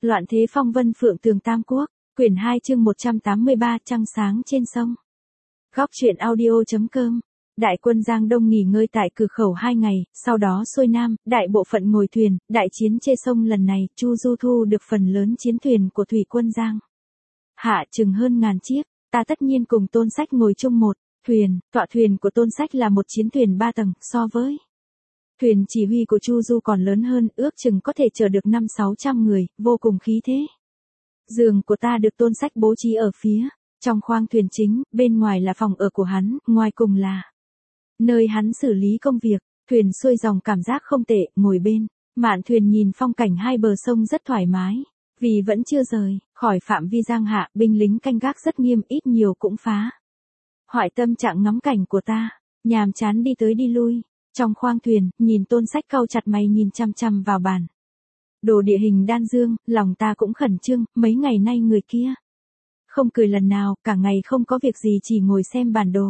Loạn thế phong vân phượng tường Tam Quốc, quyển 2 chương 183 trăng sáng trên sông. Góc truyện audio.com. Đại quân Giang Đông nghỉ ngơi tại cửa khẩu 2 ngày, sau đó xuôi nam, đại bộ phận ngồi thuyền, đại chiến trên sông lần này, Chu Du thu được phần lớn chiến thuyền của thủy quân Giang Hạ chừng hơn ngàn chiếc, ta tất nhiên cùng Tôn Sách ngồi chung một thuyền, tọa thuyền của Tôn Sách là một chiến thuyền 3 tầng, so với thuyền chỉ huy của Chu Du còn lớn hơn, ước chừng có thể chở được 500-600 người, vô cùng khí thế. Giường của ta được Tôn Sách bố trí ở phía trong khoang thuyền chính, bên ngoài là phòng ở của hắn, ngoài cùng là nơi hắn xử lý công việc. Thuyền xuôi dòng cảm giác không tệ, ngồi bên mạn thuyền nhìn phong cảnh hai bờ sông rất thoải mái. Vì vẫn chưa rời khỏi phạm vi Giang Hạ, binh lính canh gác rất nghiêm, ít nhiều cũng phá hoại tâm trạng ngắm cảnh của ta. Nhàm chán đi tới đi lui trong khoang thuyền, nhìn Tôn Sách cau chặt mày nhìn chăm chăm vào bản đồ địa hình Đan Dương, lòng ta cũng khẩn trương. Mấy ngày nay người kia không cười lần nào, cả ngày không có việc gì chỉ ngồi xem bản đồ.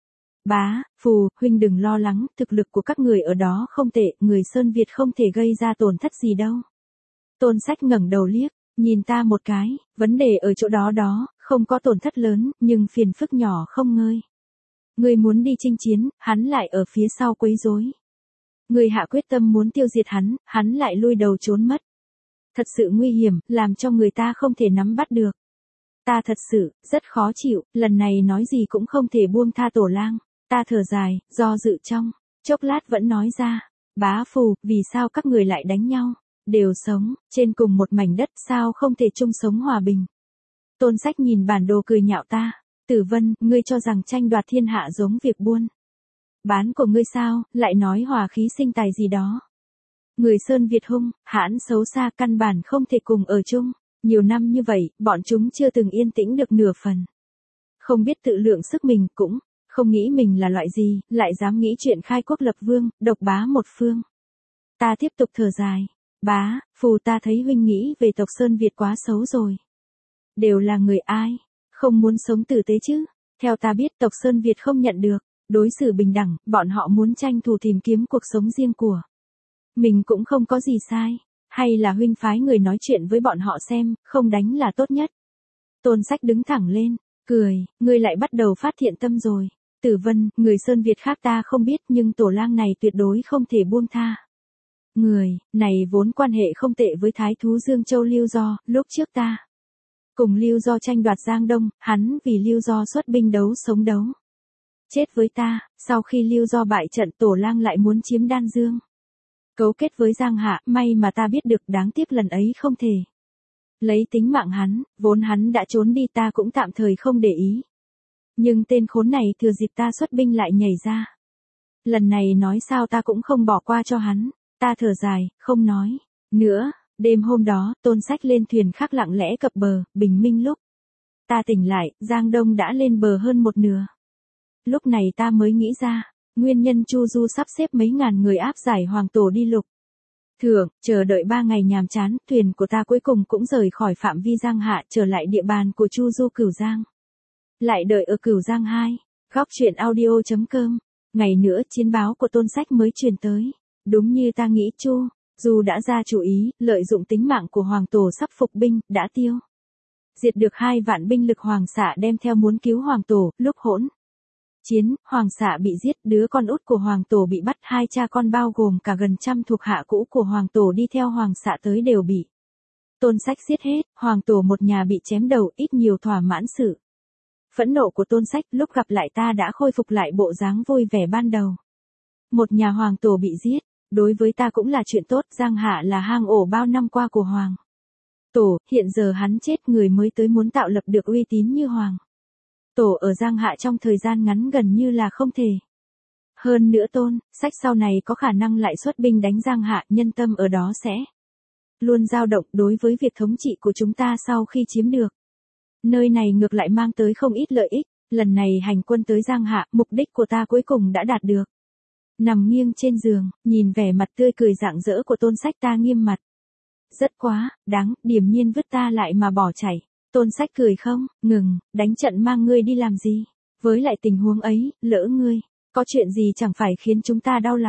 Bá, Phù, huynh đừng lo lắng, thực lực của các người ở đó không tệ, người Sơn Việt không thể gây ra tổn thất gì đâu. Tôn Sách ngẩng đầu liếc nhìn ta một cái, vấn đề ở chỗ đó, không có tổn thất lớn, nhưng phiền phức nhỏ không ngơi. Người muốn đi chinh chiến, hắn lại ở phía sau quấy rối. Người hạ quyết tâm muốn tiêu diệt hắn lại lui đầu trốn mất. Thật sự nguy hiểm, làm cho người ta không thể nắm bắt được. Ta thật sự rất khó chịu, lần này nói gì cũng không thể buông tha Tổ Lang. Ta thở dài, do dự trong chốc lát vẫn nói ra, Bá Phù, vì sao các người lại đánh nhau? Đều sống trên cùng một mảnh đất, sao không thể chung sống hòa bình? Tôn Sách nhìn bản đồ cười nhạo ta. Tử Vân, ngươi cho rằng tranh đoạt thiên hạ giống việc buôn bán của ngươi sao, lại nói hòa khí sinh tài gì đó. Người Sơn Việt hung hãn xấu xa, căn bản không thể cùng ở chung. Nhiều năm như vậy, bọn chúng chưa từng yên tĩnh được nửa phần. Không biết tự lượng sức mình, cũng không nghĩ mình là loại gì, lại dám nghĩ chuyện khai quốc lập vương, độc bá một phương. Ta tiếp tục thở dài. Bá Phù, ta thấy huynh nghĩ về tộc Sơn Việt quá xấu rồi. Đều là người ai không muốn sống tử tế chứ? Theo ta biết, tộc Sơn Việt không nhận được đối xử bình đẳng, bọn họ muốn tranh thủ tìm kiếm cuộc sống riêng của mình cũng không có gì sai. Hay là huynh phái người nói chuyện với bọn họ xem, không đánh là tốt nhất. Tôn Sách đứng thẳng lên, cười, ngươi lại bắt đầu phát thiện tâm rồi. Tử Vân, người Sơn Việt khác ta không biết, nhưng Tổ Lang này tuyệt đối không thể buông tha. Người này vốn quan hệ không tệ với Thái thú Dương Châu Lưu Do, lúc trước ta cùng Lưu Do tranh đoạt Giang Đông, hắn vì Lưu Do xuất binh đấu sống đấu chết với ta. Sau khi Lưu Do bại trận, Tổ Lang lại muốn chiếm Đan Dương, cấu kết với Giang Hạ, may mà ta biết được, đáng tiếc lần ấy không thể lấy tính mạng hắn, vốn hắn đã trốn đi ta cũng tạm thời không để ý. Nhưng tên khốn này thừa dịp ta xuất binh lại nhảy ra. Lần này nói sao ta cũng không bỏ qua cho hắn. Ta thở dài, không nói nữa. Đêm hôm đó, Tôn Sách lên thuyền khác lặng lẽ cập bờ, bình minh lúc ta tỉnh lại, Giang Đông đã lên bờ hơn một nửa. Lúc này ta mới nghĩ ra, nguyên nhân Chu Du sắp xếp mấy ngàn người áp giải Hoàng Tổ đi lục thưởng, chờ đợi 3 ngày nhàm chán, thuyền của ta cuối cùng cũng rời khỏi phạm vi Giang Hạ, trở lại địa bàn của Chu Du Cửu Giang. Lại đợi ở Cửu Giang 2, góc truyện audio.com. Ngày nữa chiến báo của Tôn Sách mới truyền tới. Đúng như ta nghĩ, Chu Du đã ra chủ ý, lợi dụng tính mạng của Hoàng Tổ sắp phục binh, đã tiêu diệt được 2 vạn binh lực Hoàng Xạ đem theo muốn cứu Hoàng Tổ. Lúc hỗn chiến, Hoàng Xạ bị giết, đứa con út của Hoàng Tổ bị bắt, 2 cha con bao gồm cả gần trăm thuộc hạ cũ của Hoàng Tổ đi theo Hoàng Xạ tới đều bị Tôn Sách giết hết. Hoàng Tổ một nhà bị chém đầu, ít nhiều thỏa mãn sự phẫn nộ của Tôn Sách. Lúc gặp lại ta đã khôi phục lại bộ dáng vui vẻ ban đầu. Một nhà Hoàng Tổ bị giết, đối với ta cũng là chuyện tốt. Giang Hạ là hang ổ bao năm qua của Hoàng Tổ, hiện giờ hắn chết, người mới tới muốn tạo lập được uy tín như Hoàng Tổ ở Giang Hạ trong thời gian ngắn gần như là không thể. Hơn nữa Tôn Sách sau này có khả năng lại xuất binh đánh Giang Hạ, nhân tâm ở đó sẽ luôn dao động. Đối với việc thống trị của chúng ta sau khi chiếm được nơi này ngược lại mang tới không ít lợi ích. Lần này hành quân tới Giang Hạ, mục đích của ta cuối cùng đã đạt được. Nằm nghiêng trên giường, nhìn vẻ mặt tươi cười rạng rỡ của Tôn Sách, ta nghiêm mặt. Rất quá đáng, điềm nhiên vứt ta lại mà bỏ chạy. Tôn Sách cười không ngừng, đánh trận mang ngươi đi làm gì? Với lại tình huống ấy, lỡ ngươi có chuyện gì chẳng phải khiến chúng ta đau lòng.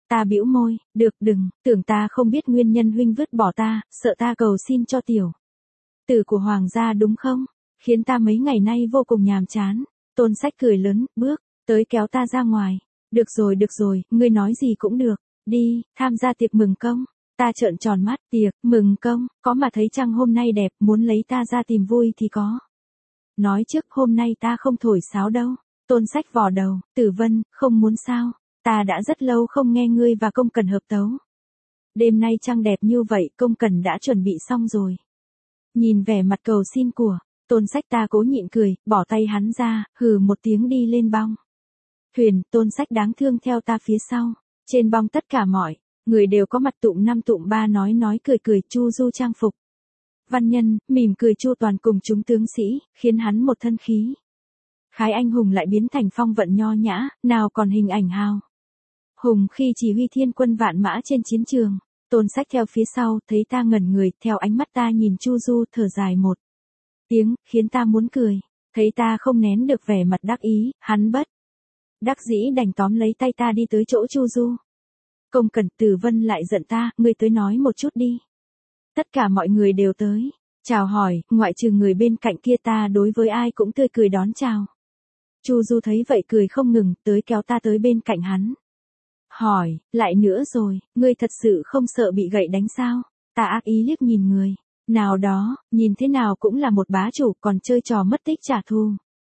Ta bĩu môi, được đừng, tưởng ta không biết nguyên nhân huynh vứt bỏ ta, sợ ta cầu xin cho tiểu tử của hoàng gia đúng không? Khiến ta mấy ngày nay vô cùng nhàm chán. Tôn Sách cười lớn, bước tới kéo ta ra ngoài. Được rồi, ngươi nói gì cũng được. Đi, tham gia tiệc mừng công. Ta trợn tròn mắt, tiệc mừng công, có mà thấy trăng hôm nay đẹp, muốn lấy ta ra tìm vui thì có. Nói trước hôm nay ta không thổi sáo đâu. Tôn Sách vò đầu, Tử Vân, không muốn sao. Ta đã rất lâu không nghe ngươi và Công Cần hợp tấu. Đêm nay trăng đẹp như vậy, Công Cần đã chuẩn bị xong rồi. Nhìn vẻ mặt cầu xin của Tôn Sách, ta cố nhịn cười, bỏ tay hắn ra, hừ một tiếng đi lên bong thuyền. Tôn Sách đáng thương theo ta phía sau. Trên bong tất cả mọi người đều có mặt tụm năm tụm ba, nói cười, chu du trang phục văn nhân, mỉm cười chu toàn cùng chúng tướng sĩ, khiến hắn một thân khí khái anh hùng lại biến thành phong vận nho nhã, nào còn hình ảnh hào hùng khi chỉ huy thiên quân vạn mã trên chiến trường. Tôn Sách theo phía sau, thấy ta ngẩn người, theo ánh mắt ta nhìn Chu Du, thở dài một tiếng, khiến ta muốn cười. Thấy ta không nén được vẻ mặt đắc ý, hắn bất đắc dĩ đành tóm lấy tay ta đi tới chỗ Chu Du. Công Cần, Tử Vân lại giận ta, ngươi tới nói một chút đi. Tất cả mọi người đều tới chào hỏi, ngoại trừ người bên cạnh kia, ta đối với ai cũng tươi cười đón chào. Chu Du thấy vậy cười không ngừng, tới kéo ta tới bên cạnh hắn. Hỏi, lại nữa rồi, ngươi thật sự không sợ bị gậy đánh sao? Ta ác ý liếc nhìn người nào đó, nhìn thế nào cũng là một bá chủ, còn chơi trò mất tích trả thù.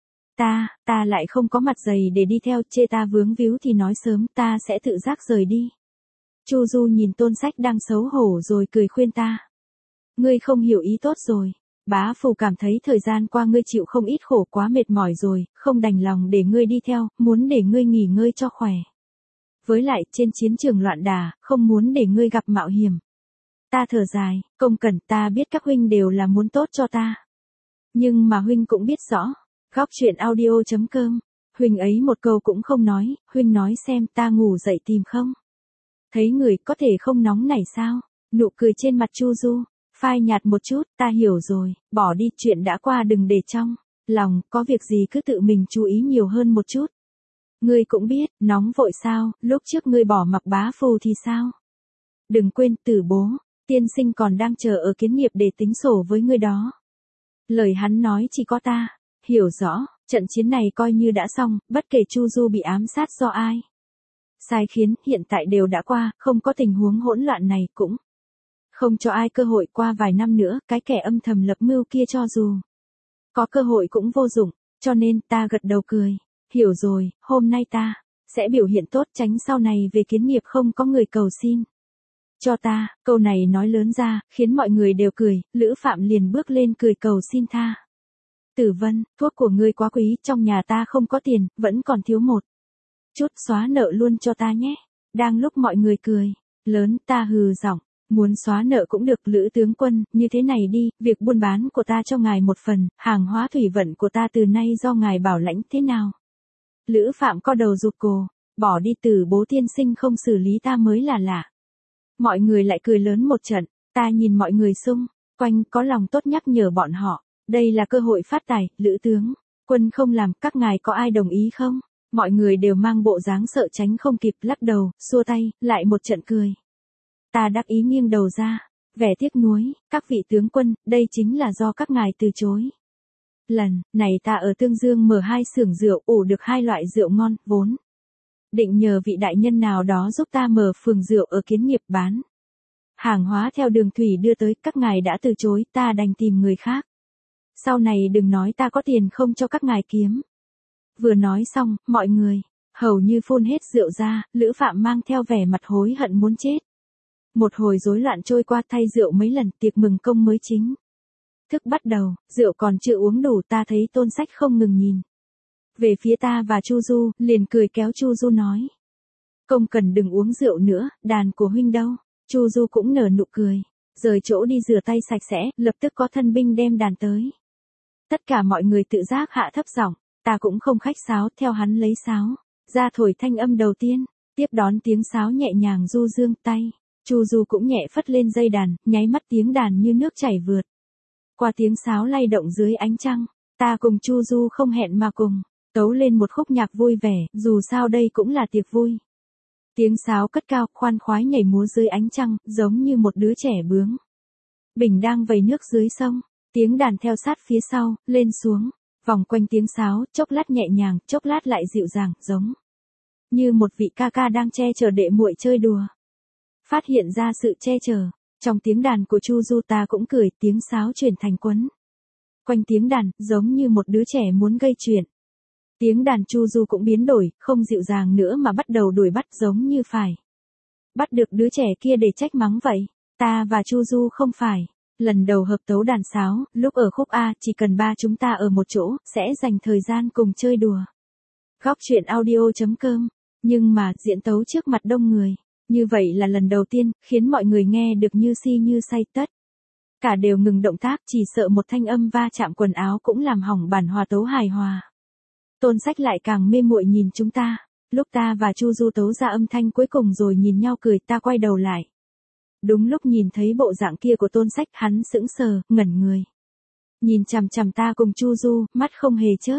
Ta lại không có mặt dày để đi theo, chê ta vướng víu thì nói sớm, ta sẽ tự giác rời đi. Chu Du nhìn Tôn Sách đang xấu hổ rồi cười khuyên ta. Ngươi không hiểu ý tốt rồi. Bá phụ cảm thấy thời gian qua ngươi chịu không ít khổ, quá mệt mỏi rồi, không đành lòng để ngươi đi theo, muốn để ngươi nghỉ ngơi cho khỏe. Với lại, trên chiến trường loạn đả, không muốn để ngươi gặp mạo hiểm. Ta thở dài, Công Cần, ta biết các huynh đều là muốn tốt cho ta. Nhưng mà huynh cũng biết rõ. Góc truyện audio.com. Huynh ấy một câu cũng không nói, huynh nói xem ta ngủ dậy tìm không? Thấy người có thể không nóng nảy sao? Nụ cười trên mặt Chu Du phai nhạt một chút, ta hiểu rồi, bỏ đi, chuyện đã qua đừng để trong lòng, có việc gì cứ tự mình chú ý nhiều hơn một chút. Ngươi cũng biết, nóng vội sao, lúc trước ngươi bỏ mặc bá phù thì sao? Đừng quên, Tử bố tiên sinh còn đang chờ ở Kiến Nghiệp để tính sổ với ngươi đó. Lời hắn nói chỉ có ta hiểu rõ, trận chiến này coi như đã xong, bất kể Chu Du bị ám sát do ai sai khiến, hiện tại đều đã qua, không có tình huống hỗn loạn này, cũng không cho ai cơ hội. Qua vài năm nữa, cái kẻ âm thầm lập mưu kia cho dù có cơ hội cũng vô dụng, cho nên ta gật đầu cười. Hiểu rồi, hôm nay ta sẽ biểu hiện tốt, tránh sau này về Kiến Nghiệp không có người cầu xin cho ta. Câu này nói lớn ra, khiến mọi người đều cười, Lữ Phạm liền bước lên cười cầu xin tha. Tử Vân, thuốc của ngươi quá quý, trong nhà ta không có tiền, vẫn còn thiếu một chút, xóa nợ luôn cho ta nhé. Đang lúc mọi người cười lớn, ta hừ giọng, muốn xóa nợ cũng được, Lữ tướng quân, như thế này đi, việc buôn bán của ta cho ngài một phần, hàng hóa thủy vận của ta từ nay do ngài bảo lãnh, thế nào? Lữ Phạm co đầu rụt cổ, bỏ đi, Tử bố tiên sinh không xử lý ta mới là lạ. Mọi người lại cười lớn một trận, ta nhìn mọi người xung quanh có lòng tốt nhắc nhở bọn họ, đây là cơ hội phát tài, Lữ tướng quân không làm, các ngài có ai đồng ý không? Mọi người đều mang bộ dáng sợ tránh không kịp, lắc đầu, xua tay, lại một trận cười. Ta đắc ý nghiêng đầu ra, vẻ tiếc nuối, các vị tướng quân, đây chính là do các ngài từ chối. Lần này ta ở Tương Dương mở 2 xưởng rượu, ủ được 2 loại rượu ngon, vốn định nhờ vị đại nhân nào đó giúp ta mở phường rượu ở Kiến Nghiệp bán hàng hóa theo đường thủy đưa tới, các ngài đã từ chối, ta đành tìm người khác. Sau này đừng nói ta có tiền không cho các ngài kiếm. Vừa nói xong, mọi người hầu như phun hết rượu ra, Lữ Phạm mang theo vẻ mặt hối hận muốn chết. Một hồi rối loạn trôi qua, thay rượu mấy lần, tiệc mừng công mới chính thức bắt đầu, rượu còn chưa uống đủ, ta thấy Tôn Sách không ngừng nhìn về phía ta và Chu Du, liền cười kéo Chu Du nói. Công Cần đừng uống rượu nữa, đàn của huynh đâu? Chu Du cũng nở nụ cười, rời chỗ đi rửa tay sạch sẽ, lập tức có thân binh đem đàn tới. Tất cả mọi người tự giác hạ thấp giọng, ta cũng không khách sáo, theo hắn lấy sáo ra thổi thanh âm đầu tiên, tiếp đón tiếng sáo nhẹ nhàng du dương, tay Chu Du cũng nhẹ phất lên dây đàn, nháy mắt tiếng đàn như nước chảy vượt qua tiếng sáo lay động dưới ánh trăng. Ta cùng Chu Du không hẹn mà cùng tấu lên một khúc nhạc vui vẻ, dù sao đây cũng là tiệc vui. Tiếng sáo cất cao, khoan khoái nhảy múa dưới ánh trăng, giống như một đứa trẻ bướng. Bình đang vầy nước dưới sông, tiếng đàn theo sát phía sau, lên xuống, vòng quanh tiếng sáo, chốc lát nhẹ nhàng, chốc lát lại dịu dàng, giống như một vị ca ca đang che chở đệ muội chơi đùa. Phát hiện ra sự che chở, trong tiếng đàn của Chu Du ta cũng cười, tiếng sáo chuyển thành quấn quanh tiếng đàn, giống như một đứa trẻ muốn gây chuyện. Tiếng đàn Chu Du cũng biến đổi, không dịu dàng nữa mà bắt đầu đuổi bắt, giống như phải bắt được đứa trẻ kia để trách mắng vậy. Ta và Chu Du không phải lần đầu hợp tấu đàn sáo, lúc ở khúc A chỉ cần ba chúng ta ở một chỗ, sẽ dành thời gian cùng chơi đùa. Góc truyện audio.com, nhưng mà diễn tấu trước mặt đông người, như vậy là lần đầu tiên, khiến mọi người nghe được như si như say, tất cả đều ngừng động tác, chỉ sợ một thanh âm va chạm quần áo cũng làm hỏng bản hòa tấu hài hòa. Tôn Sách lại càng mê muội nhìn chúng ta, lúc ta và Chu Du tấu ra âm thanh cuối cùng rồi nhìn nhau cười, ta quay đầu lại. Đúng lúc nhìn thấy bộ dạng kia của Tôn Sách, hắn sững sờ, ngẩn người. Nhìn chằm chằm ta cùng Chu Du, mắt không hề chớp.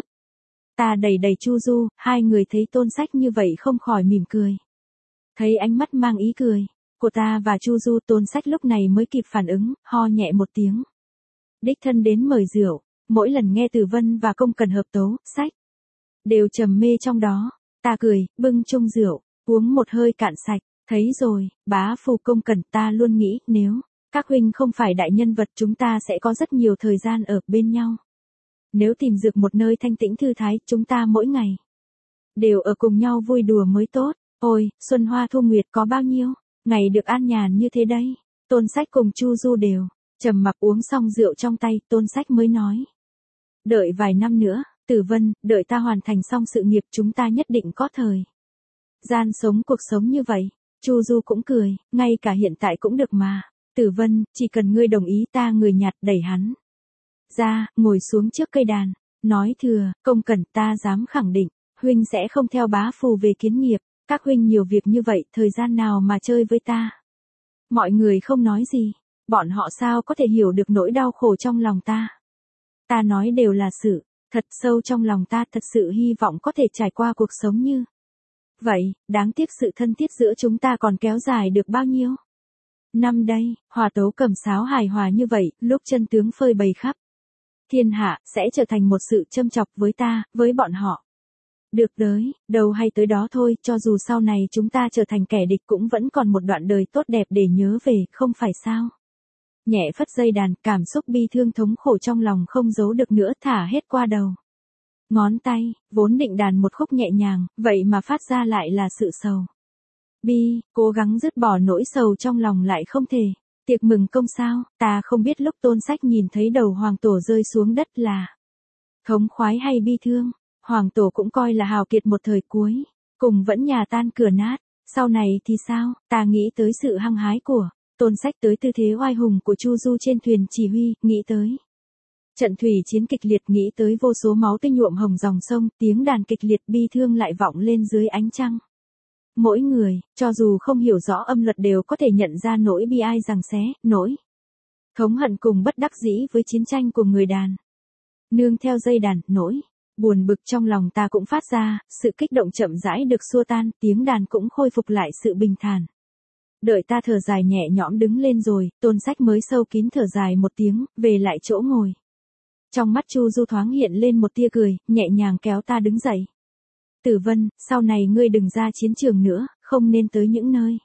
Ta đẩy đẩy Chu Du, hai người thấy Tôn Sách như vậy không khỏi mỉm cười. Thấy ánh mắt mang ý cười của ta và Chu Du, Tôn Sách lúc này mới kịp phản ứng, ho nhẹ một tiếng. Đích thân đến mời rượu, mỗi lần nghe Tử Vân và Công Cần hợp tấu, Sách đều trầm mê trong đó. Ta cười, bưng chung rượu, uống một hơi cạn sạch. Thấy rồi, bá phụ Công Cần, ta luôn nghĩ, nếu các huynh không phải đại nhân vật chúng ta sẽ có rất nhiều thời gian ở bên nhau. Nếu tìm được một nơi thanh tĩnh thư thái, chúng ta mỗi ngày đều ở cùng nhau vui đùa mới tốt. Ôi, xuân hoa thu nguyệt có bao nhiêu ngày được an nhàn như thế đấy. Tôn Sách cùng Chu Du đều trầm mặc uống xong rượu trong tay, Tôn Sách mới nói. Đợi vài năm nữa, Tử Vân, đợi ta hoàn thành xong sự nghiệp chúng ta nhất định có thời gian sống cuộc sống như vậy. Chu Du cũng cười, ngay cả hiện tại cũng được mà. Tử Vân, chỉ cần ngươi đồng ý, ta người nhạt đẩy hắn ra, ngồi xuống trước cây đàn, nói thừa, Công Cần, ta dám khẳng định, huynh sẽ không theo bá phù về kiến nghiệp, các huynh nhiều việc như vậy, thời gian nào mà chơi với ta. Mọi người không nói gì, bọn họ sao có thể hiểu được nỗi đau khổ trong lòng ta. Ta nói đều là sự thật, sâu trong lòng ta thật sự hy vọng có thể trải qua cuộc sống như vậy, đáng tiếc sự thân thiết giữa chúng ta còn kéo dài được bao nhiêu năm đây. Hòa tấu cầm sáo hài hòa như vậy, lúc chân tướng phơi bày khắp thiên hạ, sẽ trở thành một sự châm chọc với ta, với bọn họ. Được đấy, đâu hay tới đó thôi, cho dù sau này chúng ta trở thành kẻ địch cũng vẫn còn một đoạn đời tốt đẹp để nhớ về, không phải sao? Nhẹ phất dây đàn, cảm xúc bi thương thống khổ trong lòng không giấu được nữa, thả hết qua đầu ngón tay, vốn định đàn một khúc nhẹ nhàng, vậy mà phát ra lại là sự sầu bi, cố gắng dứt bỏ nỗi sầu trong lòng lại không thể. Tiệc mừng công sao, ta không biết lúc Tôn Sách nhìn thấy đầu Hoàng Tổ rơi xuống đất là thống khoái hay bi thương. Hoàng Tổ cũng coi là hào kiệt một thời cuối, cùng vẫn nhà tan cửa nát. Sau này thì sao, ta nghĩ tới sự hăng hái của Tôn Sách, tới tư thế oai hùng của Chu Du trên thuyền chỉ huy, nghĩ tới trận thủy chiến kịch liệt, nghĩ tới vô số máu tươi nhuộm hồng dòng sông, tiếng đàn kịch liệt bi thương lại vọng lên dưới ánh trăng. Mỗi người, cho dù không hiểu rõ âm luật đều có thể nhận ra nỗi bi ai giằng xé, nỗi thống hận cùng bất đắc dĩ với chiến tranh của người đàn. Nương theo dây đàn, nỗi buồn bực trong lòng ta cũng phát ra, sự kích động chậm rãi được xua tan, tiếng đàn cũng khôi phục lại sự bình thản. Đợi ta thở dài nhẹ nhõm đứng lên rồi, Tôn Sách mới sâu kín thở dài một tiếng, về lại chỗ ngồi. Trong mắt Chu Du thoáng hiện lên một tia cười, nhẹ nhàng kéo ta đứng dậy. Tử Vân, sau này ngươi đừng ra chiến trường nữa, không nên tới những nơi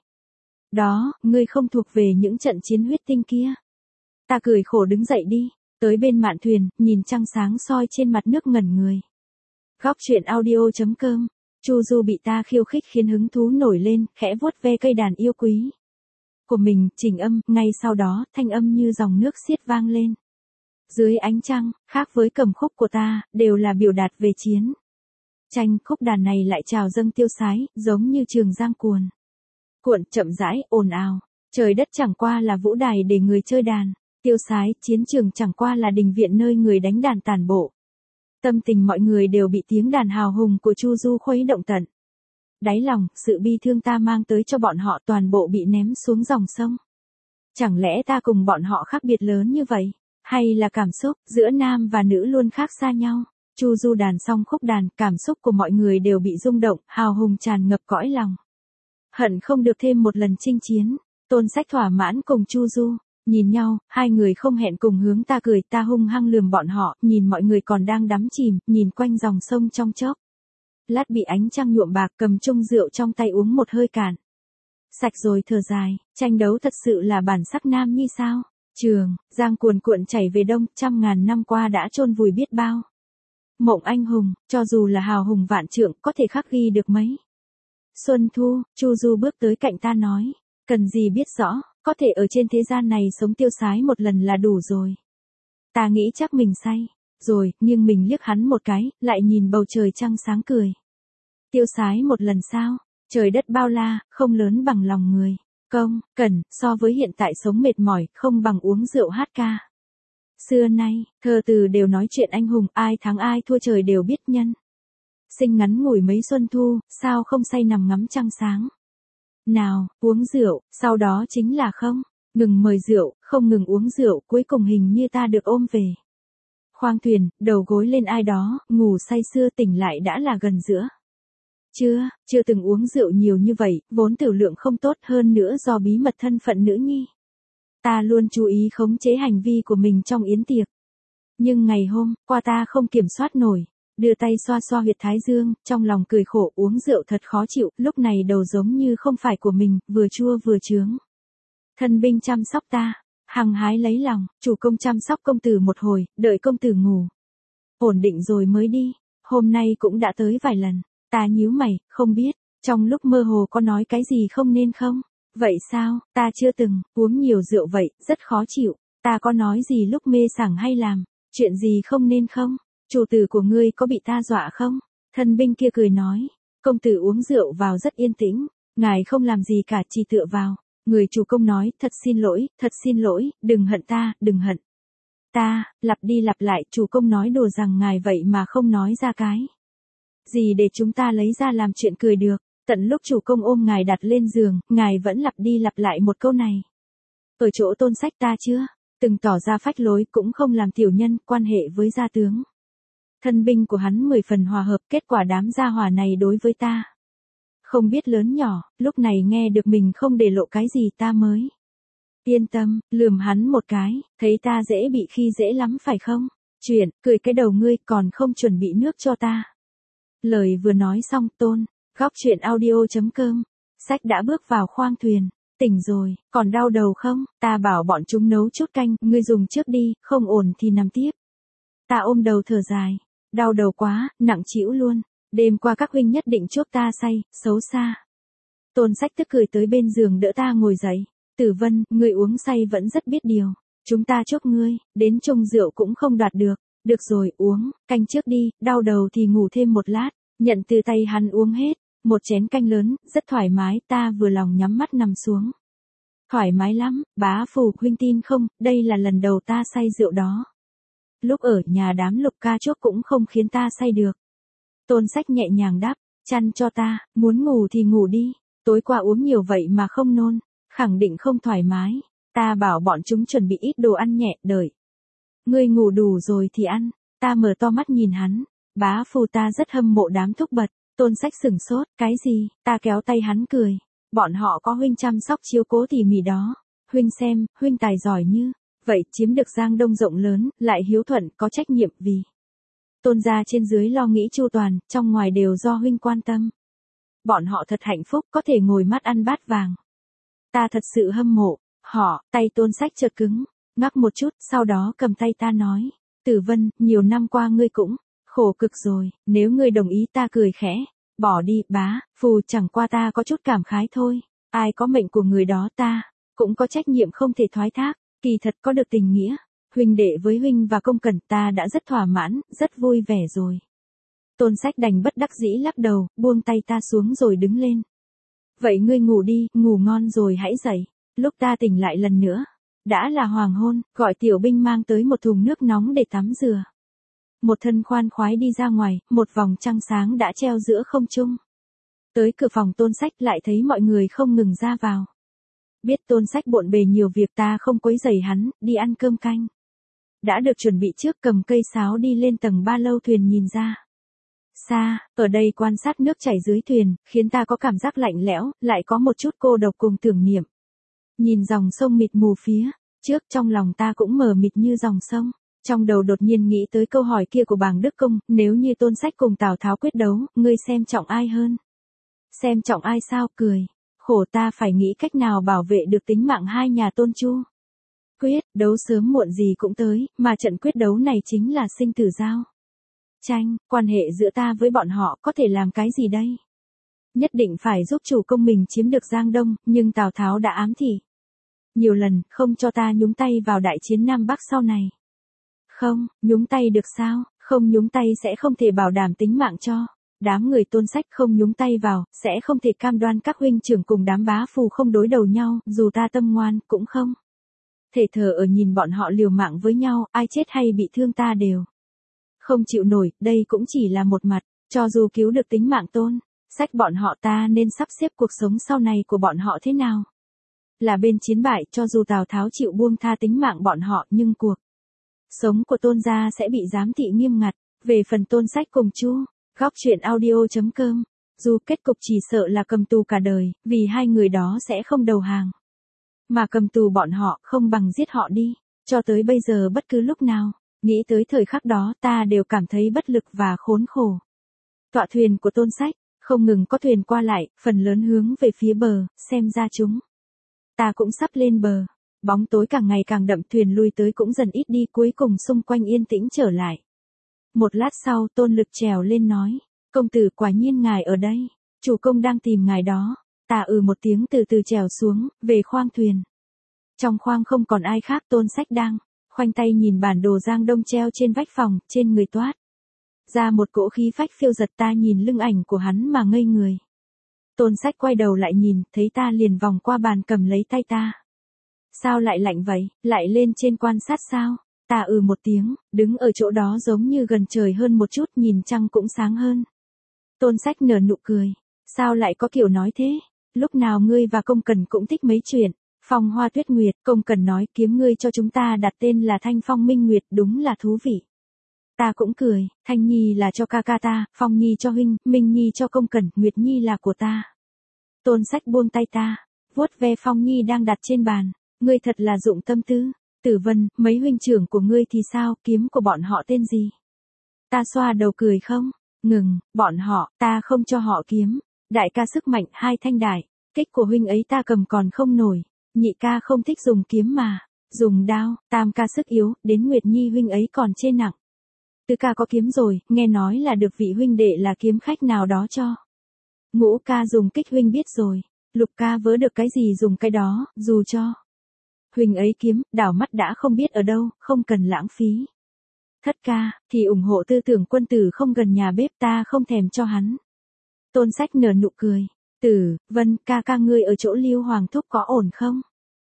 đó, ngươi không thuộc về những trận chiến huyết tinh kia. Ta cười khổ đứng dậy đi, tới bên mạn thuyền, nhìn trăng sáng soi trên mặt nước ngẩn người. Góc truyện audio.com, Chu Du bị ta khiêu khích khiến hứng thú nổi lên, khẽ vuốt ve cây đàn yêu quý của mình, chỉnh âm, ngay sau đó, thanh âm như dòng nước xiết vang lên. Dưới ánh trăng, khác với cầm khúc của ta, đều là biểu đạt về chiến tranh, khúc đàn này lại trào dâng tiêu sái, giống như trường giang cuồn cuộn, chậm rãi, ồn ào. Trời đất chẳng qua là vũ đài để người chơi đàn tiêu sái, chiến trường chẳng qua là đình viện nơi người đánh đàn tản bộ. Tâm tình mọi người đều bị tiếng đàn hào hùng của Chu Du khuấy động tận đáy lòng, sự bi thương ta mang tới cho bọn họ toàn bộ bị ném xuống dòng sông. Chẳng lẽ ta cùng bọn họ khác biệt lớn như vậy? Hay là cảm xúc giữa nam và nữ luôn khác xa nhau? Chu Du đàn xong khúc đàn, cảm xúc của mọi người đều bị rung động, hào hùng tràn ngập cõi lòng. Hận không được thêm một lần chinh chiến. Tôn Sách thỏa mãn cùng Chu Du, nhìn nhau, hai người không hẹn cùng hướng ta cười, ta hung hăng lườm bọn họ, nhìn mọi người còn đang đắm chìm, nhìn quanh dòng sông trong chốc. Lát bị ánh trăng nhuộm bạc, cầm chung rượu trong tay uống một hơi cạn. Sạch rồi thở dài, tranh đấu thật sự là bản sắc nam nhi sao? Trường Giang cuồn cuộn chảy về đông, trăm ngàn năm qua đã chôn vùi biết bao mộng anh hùng, cho dù là hào hùng vạn trượng, có thể khắc ghi được mấy. Xuân thu, Chu Du bước tới cạnh ta nói, cần gì biết rõ, có thể ở trên thế gian này sống tiêu sái một lần là đủ rồi. Ta nghĩ chắc mình say rồi, nhưng mình liếc hắn một cái, lại nhìn bầu trời trăng sáng cười. Tiêu sái một lần sao? Trời đất bao la, không lớn bằng lòng người. Công, cần, so với hiện tại sống mệt mỏi, không bằng uống rượu hát ca. Xưa nay, thơ từ đều nói chuyện anh hùng, ai thắng ai thua trời đều biết nhân. Sinh ngắn ngủi mấy xuân thu, sao không say nằm ngắm trăng sáng. Nào, uống rượu, sau đó chính là không. Ngừng mời rượu, không ngừng uống rượu, cuối cùng hình như ta được ôm về. Khoang thuyền, đầu gối lên ai đó, ngủ say sưa tỉnh lại đã là gần giữa. Chưa từng uống rượu nhiều như vậy, vốn tiểu lượng không tốt hơn nữa do bí mật thân phận nữ nhi. Ta luôn chú ý khống chế hành vi của mình trong yến tiệc. Nhưng ngày hôm qua ta không kiểm soát nổi, đưa tay xoa xoa huyệt thái dương, trong lòng cười khổ uống rượu thật khó chịu, lúc này đầu giống như không phải của mình, vừa chua vừa chướng. Thân binh chăm sóc ta, hăng hái lấy lòng, chủ công chăm sóc công tử một hồi, đợi công tử ngủ. Ổn định rồi mới đi, hôm nay cũng đã tới vài lần. Ta nhíu mày, không biết, trong lúc mơ hồ có nói cái gì không nên không? Vậy sao, ta chưa từng, uống nhiều rượu vậy, rất khó chịu, ta có nói gì lúc mê sảng hay làm, chuyện gì không nên không? Chủ tử của ngươi có bị ta dọa không? Thân binh kia cười nói, công tử uống rượu vào rất yên tĩnh, ngài không làm gì cả chỉ tựa vào. Người chủ công nói, thật xin lỗi, đừng hận ta, đừng hận. Ta, lặp đi lặp lại, chủ công nói đùa rằng ngài vậy mà không nói ra cái gì để chúng ta lấy ra làm chuyện cười được. Tận lúc chủ công ôm ngài đặt lên giường, ngài vẫn lặp đi lặp lại một câu này. Ở chỗ Tôn Sách ta chưa từng tỏ ra phách lối, cũng không làm tiểu nhân, quan hệ với gia tướng. Thân binh của hắn 10 phần hòa hợp, kết quả đám gia hỏa này đối với ta không biết lớn nhỏ, lúc này nghe được mình không để lộ cái gì ta mới yên tâm, lườm hắn một cái, thấy ta dễ bị khi dễ lắm phải không? Chuyện, cười cái đầu ngươi, còn không chuẩn bị nước cho ta. Lời vừa nói xong, Góc truyện audio.com, Sách đã bước vào khoang thuyền. Tỉnh rồi, còn đau đầu không? Ta bảo bọn chúng nấu chút canh, ngươi dùng trước đi, không ổn thì nằm tiếp. Ta ôm đầu thở dài, đau đầu quá, nặng trĩu luôn. Đêm qua các huynh nhất định chuốc ta say, xấu xa. Tôn Sách tức cười tới bên giường đỡ ta ngồi dậy. Tử Vân, ngươi uống say vẫn rất biết điều. Chúng ta chúc ngươi, đến chung rượu cũng không đoạt được. Được rồi, uống, canh trước đi, đau đầu thì ngủ thêm một lát. Nhận từ tay hắn uống hết, một chén canh lớn, rất thoải mái, ta vừa lòng nhắm mắt nằm xuống. Thoải mái lắm, bá phù, huynh tin không, đây là lần đầu ta say rượu đó. Lúc ở nhà đám Lục Ca Chốc cũng không khiến ta say được. Tôn Sách nhẹ nhàng đáp, chăn cho ta, muốn ngủ thì ngủ đi, tối qua uống nhiều vậy mà không nôn, khẳng định không thoải mái. Ta bảo bọn chúng chuẩn bị ít đồ ăn nhẹ, đợi. Ngươi ngủ đủ rồi thì ăn, ta mở to mắt nhìn hắn, bá phù ta rất hâm mộ đám thúc bật. Tôn Sách sửng sốt, cái gì, ta kéo tay hắn cười, bọn họ có huynh chăm sóc chiếu cố tỉ mỉ đó, huynh xem, huynh tài giỏi như vậy, chiếm được Giang Đông rộng lớn, lại hiếu thuận, có trách nhiệm vì Tôn gia trên dưới lo nghĩ chu toàn, trong ngoài đều do huynh quan tâm. Bọn họ thật hạnh phúc, có thể ngồi mắt ăn bát vàng. Ta thật sự hâm mộ họ. Tay Tôn Sách chợt cứng ngắc một chút, sau đó cầm tay ta nói, Tử Vân, nhiều năm qua ngươi cũng khổ cực rồi, nếu ngươi đồng ý. Ta cười khẽ, bỏ đi, bá phù, chẳng qua ta có chút cảm khái thôi. Ai có mệnh của người đó ta cũng có trách nhiệm không thể thoái thác, kỳ thật có được tình nghĩa huynh đệ với huynh và công cẩn, ta đã rất thỏa mãn, rất vui vẻ rồi. Tôn Sách đành bất đắc dĩ lắc đầu, buông tay ta xuống rồi đứng lên. Vậy ngươi ngủ đi, ngủ ngon rồi hãy dậy. Lúc ta tỉnh lại lần nữa, đã là hoàng hôn, gọi tiểu binh mang tới một thùng nước nóng để tắm rửa. Một thân khoan khoái đi ra ngoài, một vòng trăng sáng đã treo giữa không trung. Tới cửa phòng Tôn Sách lại thấy mọi người không ngừng ra vào. Biết Tôn Sách bộn bề nhiều việc, ta không quấy rầy hắn, đi ăn cơm canh đã được chuẩn bị trước, cầm cây sáo đi lên tầng ba lâu thuyền nhìn ra Xa, ở đây quan sát nước chảy dưới thuyền, khiến ta có cảm giác lạnh lẽo, lại có một chút cô độc cùng tưởng niệm. Nhìn dòng sông mịt mù phía trước, trong lòng ta cũng mờ mịt như dòng sông. Trong đầu đột nhiên nghĩ tới câu hỏi kia của Bàng Đức Công, nếu như Tôn Sách cùng Tào Tháo quyết đấu, ngươi xem trọng ai hơn? Xem trọng ai sao? Cười. Khổ ta phải nghĩ cách nào bảo vệ được tính mạng hai nhà Tôn Chu. Quyết đấu sớm muộn gì cũng tới, mà trận quyết đấu này chính là sinh tử giao tranh, quan hệ giữa ta với bọn họ có thể làm cái gì đây? Nhất định phải giúp chủ công mình chiếm được Giang Đông, nhưng Tào Tháo đã ám thị nhiều lần, không cho ta nhúng tay vào đại chiến Nam Bắc sau này. Không, nhúng tay được sao? Không nhúng tay sẽ không thể bảo đảm tính mạng cho đám người Tôn Sách, không nhúng tay vào, sẽ không thể cam đoan các huynh trưởng cùng đám bá phù không đối đầu nhau, dù ta tâm ngoan, cũng không thể thờ ở nhìn bọn họ liều mạng với nhau, ai chết hay bị thương ta đều không chịu nổi, đây cũng chỉ là một mặt, cho dù cứu được tính mạng Tôn Sách bọn họ, ta nên sắp xếp cuộc sống sau này của bọn họ thế nào? Là bên chiến bại, cho dù Tào Tháo chịu buông tha tính mạng bọn họ, nhưng cuộc sống của Tôn gia sẽ bị giám thị nghiêm ngặt. Về phần Tôn Sách cùng Chu, Góc Chuyện Audio.com, dù kết cục chỉ sợ là cầm tù cả đời, vì hai người đó sẽ không đầu hàng. Mà cầm tù bọn họ không bằng giết họ đi. Cho tới bây giờ bất cứ lúc nào, nghĩ tới thời khắc đó ta đều cảm thấy bất lực và khốn khổ. Tọa thuyền của Tôn Sách, không ngừng có thuyền qua lại, phần lớn hướng về phía bờ, xem ra chúng ta cũng sắp lên bờ. Bóng tối càng ngày càng đậm, thuyền lui tới cũng dần ít đi, cuối cùng xung quanh yên tĩnh trở lại. Một lát sau, Tôn Lực trèo lên nói, công tử quả nhiên ngài ở đây, chủ công đang tìm ngài đó. Ta một tiếng từ từ trèo xuống, về khoang thuyền. Trong khoang không còn ai khác, Tôn Sách đang khoanh tay nhìn bản đồ Giang Đông treo trên vách phòng, trên người toát ra một cỗ khí phách phiêu dật, ta nhìn lưng ảnh của hắn mà ngây người. Tôn Sách quay đầu lại nhìn, thấy ta liền vòng qua bàn cầm lấy tay ta. Sao lại lạnh vậy, lại lên trên quan sát sao? Ta một tiếng, đứng ở chỗ đó giống như gần trời hơn một chút, nhìn trăng cũng sáng hơn. Tôn Sách nở nụ cười. Sao lại có kiểu nói thế? Lúc nào ngươi và Công Cần cũng thích mấy chuyện. Phong Hoa Tuyết Nguyệt, Công Cần nói kiếm ngươi cho chúng ta đặt tên là Thanh Phong Minh Nguyệt, đúng là thú vị. Ta cũng cười, Thanh Nhi là cho ca ca ta, Phong Nhi cho huynh, Minh Nhi cho Công Cần, Nguyệt Nhi là của ta. Tôn Sách buông tay ta, vuốt ve Phong Nhi đang đặt trên bàn. Ngươi thật là dụng tâm tư. Tử Vân, mấy huynh trưởng của ngươi thì sao, kiếm của bọn họ tên gì? Ta xoa đầu cười không? Ngừng, bọn họ, ta không cho họ kiếm. Đại ca sức mạnh 2 thanh đại, kích của huynh ấy ta cầm còn không nổi. Nhị ca không thích dùng kiếm mà dùng đao, tam ca sức yếu, đến Nguyệt Nhi huynh ấy còn chê nặng. Tứ ca có kiếm rồi, nghe nói là được vị huynh đệ là kiếm khách nào đó cho. Ngũ ca dùng kích huynh biết rồi. Lục ca vớ được cái gì dùng cái đó, dù cho huynh ấy kiếm, đảo mắt đã không biết ở đâu, không cần lãng phí. Thất ca, thì ủng hộ tư tưởng quân tử không gần nhà bếp, ta không thèm cho hắn. Tôn Sách nở nụ cười. Tử Vân, ca ca ngươi ở chỗ Lưu Hoàng thúc có ổn không?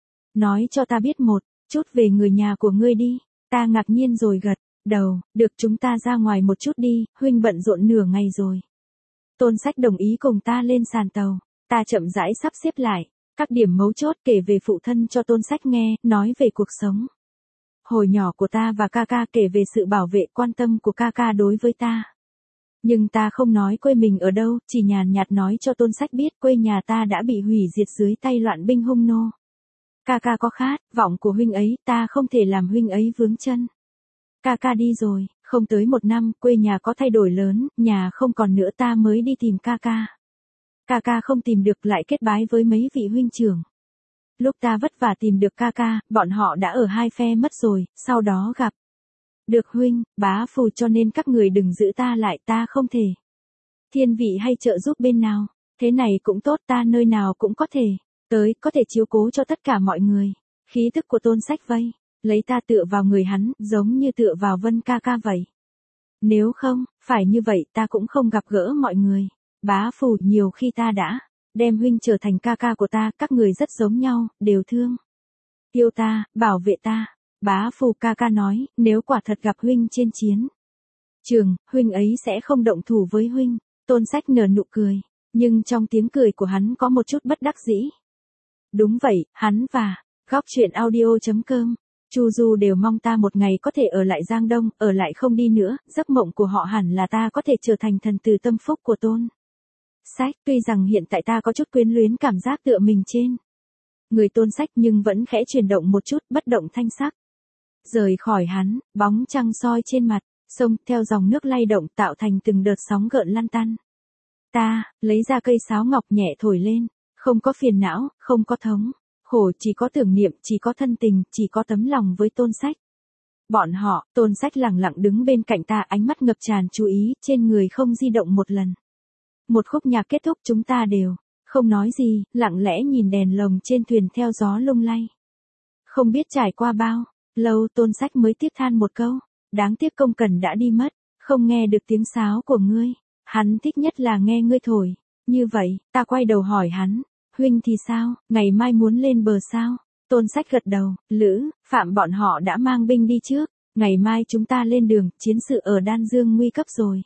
Nói cho ta biết một chút về người nhà của ngươi đi. Ta ngạc nhiên rồi gật đầu, được, chúng ta ra ngoài một chút đi, huynh bận rộn nửa ngày rồi. Tôn Sách đồng ý cùng ta lên sàn tàu. Ta chậm rãi sắp xếp lại các điểm mấu chốt, kể về phụ thân cho Tôn Sách nghe, nói về cuộc sống hồi nhỏ của ta và ca ca, kể về sự bảo vệ quan tâm của ca ca đối với ta. Nhưng ta không nói quê mình ở đâu, chỉ nhàn nhạt nói cho Tôn Sách biết quê nhà ta đã bị hủy diệt dưới tay loạn binh hung nô. Ca ca có khát vọng của huynh ấy, ta không thể làm huynh ấy vướng chân. Ca ca đi rồi, không tới 1 năm, quê nhà có thay đổi lớn, nhà không còn nữa, ta mới đi tìm ca ca. Ca ca không tìm được, lại kết bái với mấy vị huynh trưởng. Lúc ta vất vả tìm được ca ca, bọn họ đã ở hai phe mất rồi, sau đó gặp được huynh, bá phù, cho nên các người đừng giữ ta lại, ta không thể thiên vị hay trợ giúp bên nào. Thế này cũng tốt, ta nơi nào cũng có thể tới, có thể chiếu cố cho tất cả mọi người. Khí tức của Tôn Sách vây lấy ta, tựa vào người hắn, giống như tựa vào Vân ca ca vậy. Nếu không phải như vậy ta cũng không gặp gỡ mọi người. Bá phù, nhiều khi ta đã đem huynh trở thành ca ca của ta, các người rất giống nhau, đều thương yêu ta, bảo vệ ta. Bá phù, ca ca nói, nếu quả thật gặp huynh trên chiến trường, huynh ấy sẽ không động thủ với huynh. Tôn Sách nở nụ cười, nhưng trong tiếng cười của hắn có một chút bất đắc dĩ. Đúng vậy, hắn và Góc Chuyện Audio.com Chu Du đều mong ta một ngày có thể ở lại Giang Đông, ở lại không đi nữa, giấc mộng của họ hẳn là ta có thể trở thành thần tử tâm phúc của Tôn Sách. Tuy rằng hiện tại ta có chút quyến luyến cảm giác tựa mình trên người Tôn Sách nhưng vẫn khẽ chuyển động một chút, bất động thanh sắc. Rời khỏi hắn, bóng trăng soi trên mặt sông theo dòng nước lay động tạo thành từng đợt sóng gợn lăn tăn. Ta lấy ra cây sáo ngọc nhẹ thổi lên, không có phiền não, không có thống khổ, chỉ có tưởng niệm, chỉ có thân tình, chỉ có tấm lòng với Tôn Sách. Bọn họ, Tôn Sách lặng lặng đứng bên cạnh ta, ánh mắt ngập tràn chú ý, trên người không di động một lần. Một khúc nhạc kết thúc, chúng ta đều không nói gì, lặng lẽ nhìn đèn lồng trên thuyền theo gió lung lay. Không biết trải qua bao lâu Tôn Sách mới tiếc than một câu, đáng tiếc Công Cẩn đã đi mất, không nghe được tiếng sáo của ngươi. Hắn thích nhất là nghe ngươi thổi. Như vậy, ta quay đầu hỏi hắn, huynh thì sao, ngày mai muốn lên bờ sao? Tôn Sách gật đầu, Lữ, Phạm bọn họ đã mang binh đi trước, ngày mai chúng ta lên đường, chiến sự ở Đan Dương nguy cấp rồi.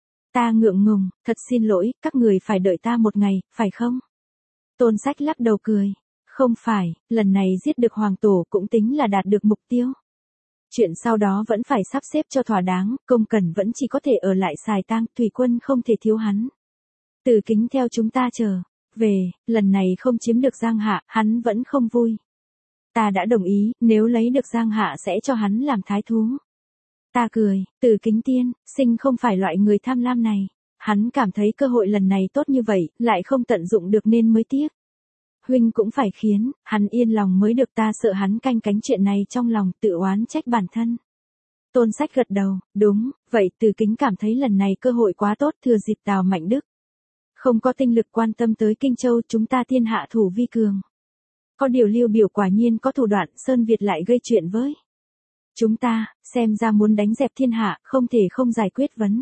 Ta ngượng ngùng, thật xin lỗi, các người phải đợi ta một ngày, phải không? Tôn Sách lắc đầu cười, không phải, lần này giết được hoàng tổ cũng tính là đạt được mục tiêu. Chuyện sau đó vẫn phải sắp xếp cho thỏa đáng, Công Cẩn vẫn chỉ có thể ở lại xài tang, Thủy Quân không thể thiếu hắn. Từ Kính theo chúng ta trở về, lần này không chiếm được Giang Hạ, hắn vẫn không vui. Ta đã đồng ý, nếu lấy được Giang Hạ sẽ cho hắn làm thái thú. Ta cười, Từ Kính tiên sinh không phải loại người tham lam này. Hắn cảm thấy cơ hội lần này tốt như vậy, lại không tận dụng được nên mới tiếc. Huynh cũng phải khiến hắn yên lòng mới được, ta sợ hắn canh cánh chuyện này trong lòng, tự oán trách bản thân. Tôn Sách gật đầu, đúng, vậy Từ Kính cảm thấy lần này cơ hội quá tốt, thừa dịp Tào Mạnh Đức không có tinh lực quan tâm tới Kinh Châu, chúng ta thiên hạ thủ vi cường. Có điều Lưu Biểu quả nhiên có thủ đoạn, Sơn Việt lại gây chuyện với chúng ta, xem ra muốn đánh dẹp thiên hạ, không thể không giải quyết vấn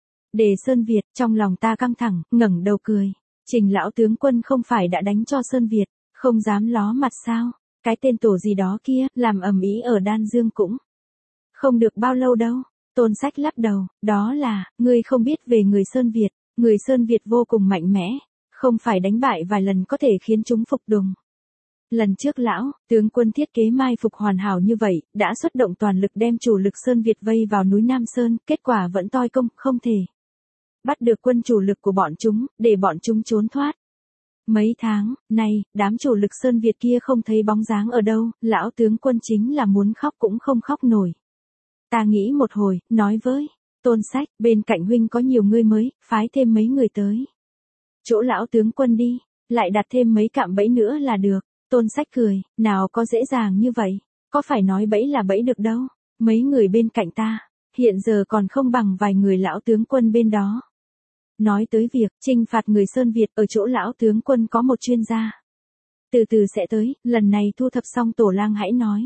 đề Sơn Việt. Trong lòng ta căng thẳng, ngẩng đầu cười. Trình lão tướng quân không phải đã đánh cho Sơn Việt, không dám ló mặt sao? Cái tên tổ gì đó kia, làm ầm ĩ ở Đan Dương cũng không được bao lâu đâu. Tôn Sách lắc đầu, đó là, ngươi không biết về người Sơn Việt. Người Sơn Việt vô cùng mạnh mẽ, không phải đánh bại vài lần có thể khiến chúng phục tùng. Lần trước lão tướng quân thiết kế mai phục hoàn hảo như vậy, đã xuất động toàn lực đem chủ lực Sơn Việt vây vào núi Nam Sơn, kết quả vẫn toi công, không thể bắt được quân chủ lực của bọn chúng, để bọn chúng trốn thoát. Mấy tháng nay, đám chủ lực Sơn Việt kia không thấy bóng dáng ở đâu, lão tướng quân chính là muốn khóc cũng không khóc nổi. Ta nghĩ một hồi, nói với Tôn Sách, bên cạnh huynh có nhiều người mới, phái thêm mấy người tới chỗ lão tướng quân đi, lại đặt thêm mấy cạm bẫy nữa là được. Tôn Sách cười, nào có dễ dàng như vậy, có phải nói bẫy là bẫy được đâu, mấy người bên cạnh ta, hiện giờ còn không bằng vài người lão tướng quân bên đó. Nói tới việc trinh phạt người Sơn Việt, ở chỗ lão tướng quân có một chuyên gia. Từ từ sẽ tới, lần này thu thập xong Tổ Lang hãy nói.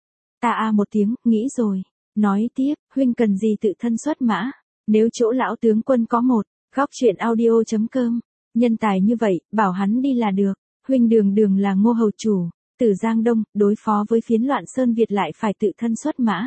Ta một tiếng, nghĩ rồi. Nói tiếp, huynh cần gì tự thân xuất mã, nếu chỗ lão tướng quân có một, góc truyện audio.com, nhân tài như vậy, bảo hắn đi là được. Huynh đường đường là Ngô hầu chủ, từ Giang Đông, đối phó với phiến loạn Sơn Việt lại phải tự thân xuất mã.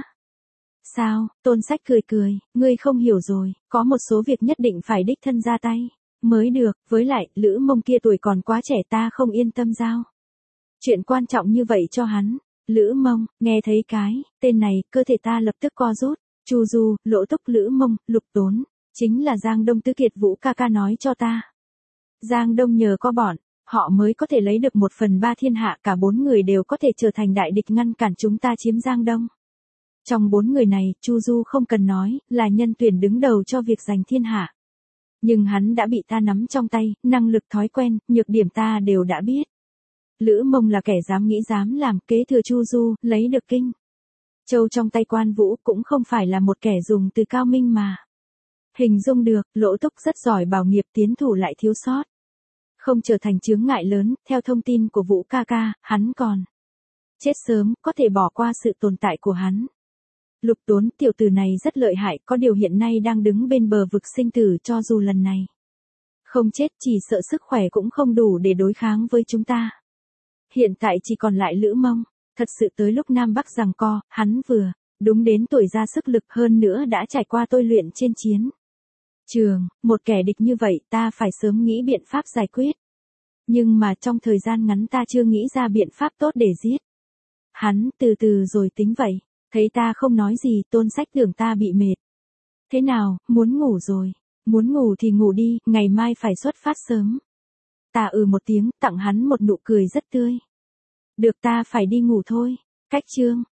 Sao? Tôn Sách cười cười, ngươi không hiểu rồi, có một số việc nhất định phải đích thân ra tay mới được, với lại, Lữ Mông kia tuổi còn quá trẻ, ta không yên tâm giao chuyện quan trọng như vậy cho hắn. Lữ Mông, nghe thấy cái tên này, cơ thể ta lập tức co rút. Chu Du, Lỗ Túc, Lữ Mông, Lục Tốn, chính là Giang Đông Tứ Kiệt Vũ ca ca nói cho ta. Giang Đông nhờ có bọn họ mới có thể lấy được 1/3 thiên hạ, cả 4 người đều có thể trở thành đại địch ngăn cản chúng ta chiếm Giang Đông. Trong 4 người này, Chu Du không cần nói, là nhân tuyển đứng đầu cho việc giành thiên hạ. Nhưng hắn đã bị ta nắm trong tay, năng lực, thói quen, nhược điểm ta đều đã biết. Lữ Mông là kẻ dám nghĩ dám làm, kế thừa Chu Du, lấy được Kinh Châu trong tay Quan Vũ, cũng không phải là một kẻ dùng từ cao minh mà hình dung được. Lỗ Túc rất giỏi bảo nghiệp, tiến thủ lại thiếu sót, không trở thành chướng ngại lớn. Theo thông tin của Vũ ca ca, hắn còn chết sớm, có thể bỏ qua sự tồn tại của hắn. Lục Tốn, tiểu tử này rất lợi hại, có điều hiện nay đang đứng bên bờ vực sinh tử, cho dù lần này không chết, chỉ sợ sức khỏe cũng không đủ để đối kháng với chúng ta. Hiện tại chỉ còn lại Lữ Mông, thật sự tới lúc Nam Bắc giằng co, hắn vừa đúng đến tuổi ra sức lực, hơn nữa đã trải qua tôi luyện trên chiến trường, một kẻ địch như vậy ta phải sớm nghĩ biện pháp giải quyết. Nhưng mà trong thời gian ngắn ta chưa nghĩ ra biện pháp tốt để giết Hắn từ từ rồi tính vậy. Thấy ta không nói gì, Tôn Sách tưởng ta bị mệt. Thế nào, muốn ngủ rồi. Muốn ngủ thì ngủ đi, ngày mai phải xuất phát sớm. Ta một tiếng, tặng hắn một nụ cười rất tươi. Được, ta phải đi ngủ thôi. Cách chương.